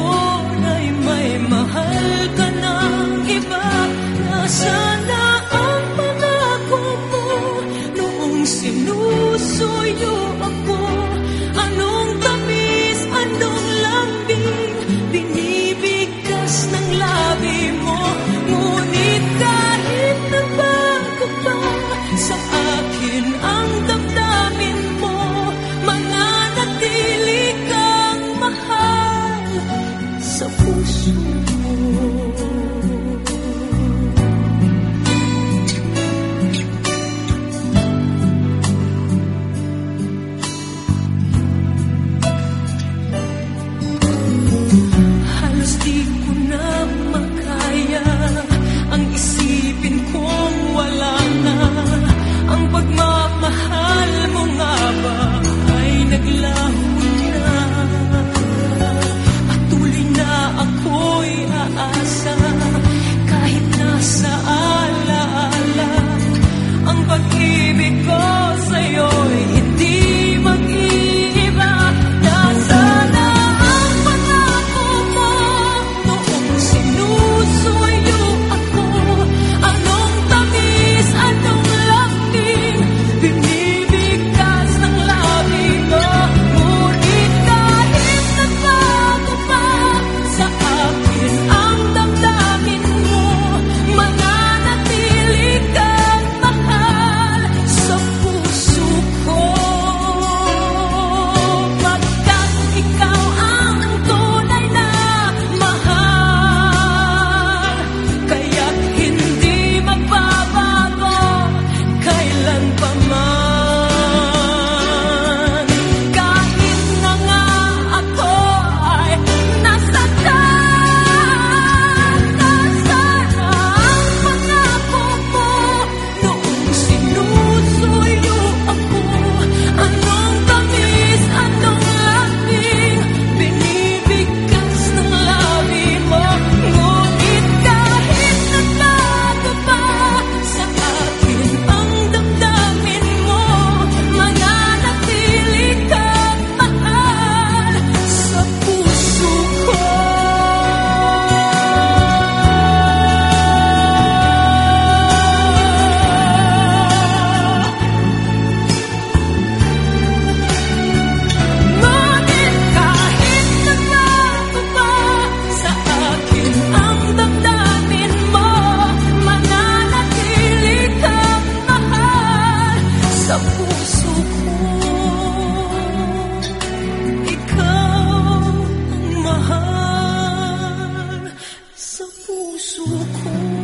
ngayon ay may mahal ka ng iba. Nasaan na ang pangako mo noong sinusuyo ako? Anong tamis, anong lambing binibigkas ng labi mo? Ngunit kahit nagbago pa sa akin ang damdamin mo, mananatili kang mahal sa puso mo. Halos di ko na makaya ang isipin kong wala na ang pagmamahal mo nga ba ay naglaho na. Patuloy na ako'y aasa kahit nasa alaala. Ang pag-ibig ko sa'yo'y hindi mag-iiba. Nasaan na ang pangako mo noong sinusuyo ako? Anong tamis, anong lambing binibigkas ng labi mo? Ngunit kahit nagbago pa sa akin ang damdamin mo, mananatili kang mahal sa puso ko. Pagkat ikaw ang tunay na mahal, kaya't hindi magbabago kailan pa man. Kahit na nga ako ay nasaktan, nasaan ang pangako mo noong sinusuyo ako? Anong tamis, anong lambing binibigkas ng labi mo? Ngunit kahit nagbago pa sa akin ang damdamin mo, mananatili kang mahal sa puso ko. Ngunit kahit nagbago pa sa akin ang damdamin mo, mananatili kang mahal sa puso ko. Ikaw ang mahal sa puso ko.